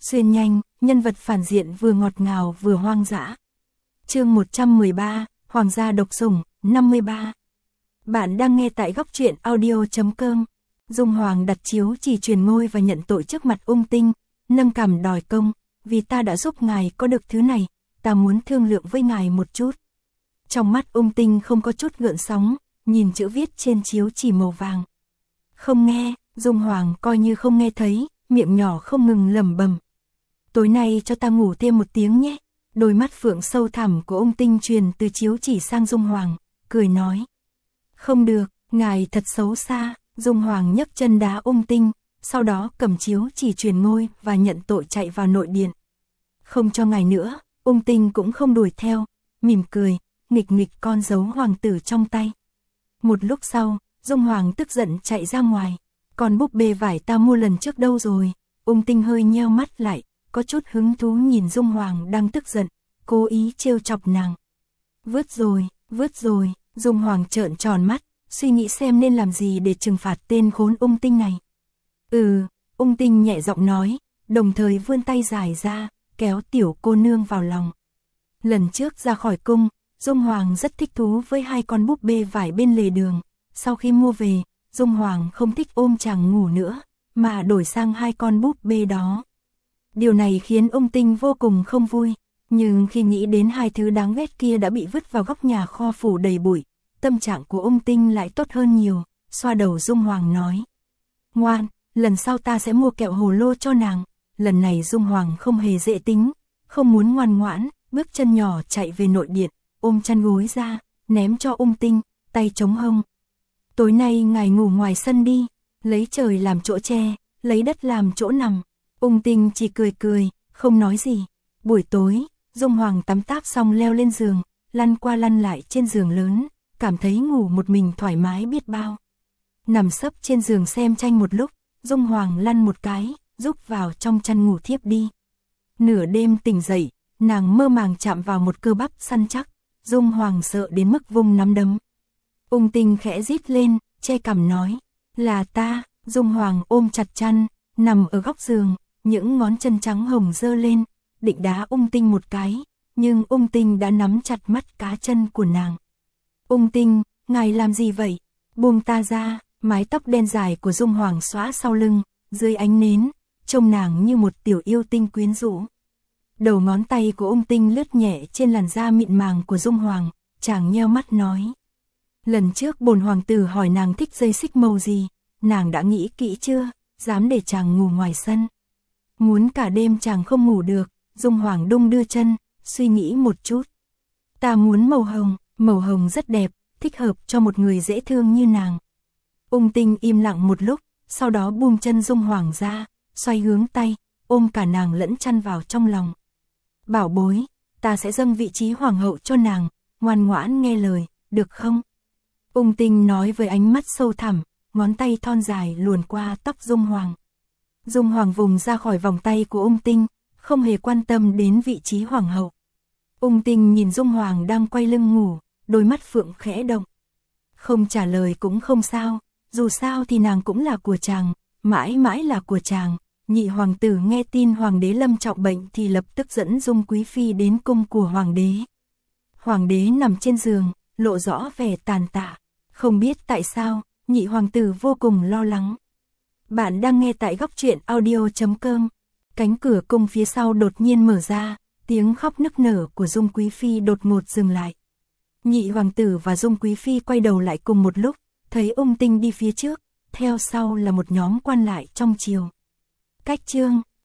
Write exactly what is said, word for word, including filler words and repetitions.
xuyên nhanh, nhân vật phản diện vừa ngọt ngào vừa hoang dã. Chương một trăm mười ba, Hoàng gia độc sủng, năm mươi ba. Bạn đang nghe tại góc truyện audio chấm com. Dung Hoàng đặt chiếu chỉ truyền ngôi và nhận tội trước mặt Ung Tinh, nâng cằm đòi công, vì ta đã giúp ngài có được thứ này, ta muốn thương lượng với ngài một chút. Trong mắt Ung Tinh không có chút gợn sóng, nhìn chữ viết trên chiếu chỉ màu vàng. Không nghe, Dung Hoàng coi như không nghe thấy, miệng nhỏ không ngừng lẩm bẩm. Tối nay cho ta ngủ thêm một tiếng nhé. Đôi mắt phượng sâu thẳm của Ung Tinh truyền từ chiếu chỉ sang Dung Hoàng, cười nói. Không được, ngài thật xấu xa. Dung Hoàng nhấc chân đá Ung Tinh, sau đó cầm chiếu chỉ truyền ngôi và nhận tội chạy vào nội điện. Không cho ngài nữa, Ung Tinh cũng không đuổi theo, mỉm cười, nghịch nghịch con dấu hoàng tử trong tay. Một lúc sau, Dung Hoàng tức giận chạy ra ngoài. Còn búp bê vải ta mua lần trước đâu rồi? Ung Tinh hơi nheo mắt lại, có chút hứng thú nhìn Dung Hoàng đang tức giận, cố ý trêu chọc nàng. Vứt rồi, vứt rồi. Dung Hoàng trợn tròn mắt, suy nghĩ xem nên làm gì để trừng phạt tên khốn Ung Tinh này. Ừ, Ung Tinh nhẹ giọng nói, đồng thời vươn tay dài ra, kéo tiểu cô nương vào lòng. Lần trước ra khỏi cung, Dung Hoàng rất thích thú với hai con búp bê vải bên lề đường. Sau khi mua về, Dung Hoàng không thích ôm chàng ngủ nữa, mà đổi sang hai con búp bê đó. Điều này khiến Ung Tinh vô cùng không vui, nhưng khi nghĩ đến hai thứ đáng ghét kia đã bị vứt vào góc nhà kho phủ đầy bụi, tâm trạng của Ung Tinh lại tốt hơn nhiều, xoa đầu Dung Hoàng nói. Ngoan, lần sau ta sẽ mua kẹo hồ lô cho nàng. Lần này Dung Hoàng không hề dễ tính, không muốn ngoan ngoãn, bước chân nhỏ chạy về nội điện, ôm chăn gối ra, ném cho Ung Tinh, tay chống hông. Tối nay ngài ngủ ngoài sân đi, lấy trời làm chỗ che, lấy đất làm chỗ nằm. Ung Tinh chỉ cười cười, không nói gì. Buổi tối, Dung Hoàng tắm táp xong leo lên giường, lăn qua lăn lại trên giường lớn, cảm thấy ngủ một mình thoải mái biết bao. Nằm sấp trên giường xem tranh một lúc, Dung Hoàng lăn một cái, rúc vào trong chăn ngủ thiếp đi. Nửa đêm tỉnh dậy, nàng mơ màng chạm vào một cơ bắp săn chắc, Dung Hoàng sợ đến mức vung nắm đấm. Ung Tinh khẽ rít lên, che cằm nói, là ta. Dung Hoàng ôm chặt chăn, nằm ở góc giường, những ngón chân trắng hồng giơ lên, định đá Ung Tinh một cái, nhưng Ung Tinh đã nắm chặt mắt cá chân của nàng. Ung Tinh, ngài làm gì vậy? Buông ta ra. Mái tóc đen dài của Dung Hoàng xõa sau lưng, dưới ánh nến, trông nàng như một tiểu yêu tinh quyến rũ. Đầu ngón tay của Ung Tinh lướt nhẹ trên làn da mịn màng của Dung Hoàng, chàng nheo mắt nói. Lần trước bổn hoàng tử hỏi nàng thích dây xích màu gì, nàng đã nghĩ kỹ chưa, dám để chàng ngủ ngoài sân. Muốn cả đêm chàng không ngủ được. Dung Hoàng đung đưa chân, suy nghĩ một chút. Ta muốn màu hồng, màu hồng rất đẹp, thích hợp cho một người dễ thương như nàng. Ung Tinh im lặng một lúc, sau đó buông chân Dung Hoàng ra, xoay hướng tay, ôm cả nàng lẫn chăn vào trong lòng. Bảo bối, ta sẽ dâng vị trí hoàng hậu cho nàng, ngoan ngoãn nghe lời, được không? Ung Tinh nói với ánh mắt sâu thẳm, ngón tay thon dài luồn qua tóc Dung Hoàng. Dung Hoàng vùng ra khỏi vòng tay của Ung Tinh, không hề quan tâm đến vị trí hoàng hậu. Ung Tinh nhìn Dung Hoàng đang quay lưng ngủ, đôi mắt phượng khẽ động. Không trả lời cũng không sao, dù sao thì nàng cũng là của chàng, mãi mãi là của chàng. Nhị hoàng tử nghe tin hoàng đế lâm trọng bệnh thì lập tức dẫn Dung quý phi đến cung của hoàng đế. Hoàng đế nằm trên giường, lộ rõ vẻ tàn tạ. Không biết tại sao, nhị hoàng tử vô cùng lo lắng. Bạn đang nghe tại góc truyện audio chấm com. Cánh cửa cung phía sau đột nhiên mở ra, tiếng khóc nức nở của Dung quý phi đột ngột dừng lại. Nhị hoàng tử và Dung quý phi quay đầu lại cùng một lúc, thấy Ung Tinh đi phía trước, theo sau là một nhóm quan lại trong triều. Cách chương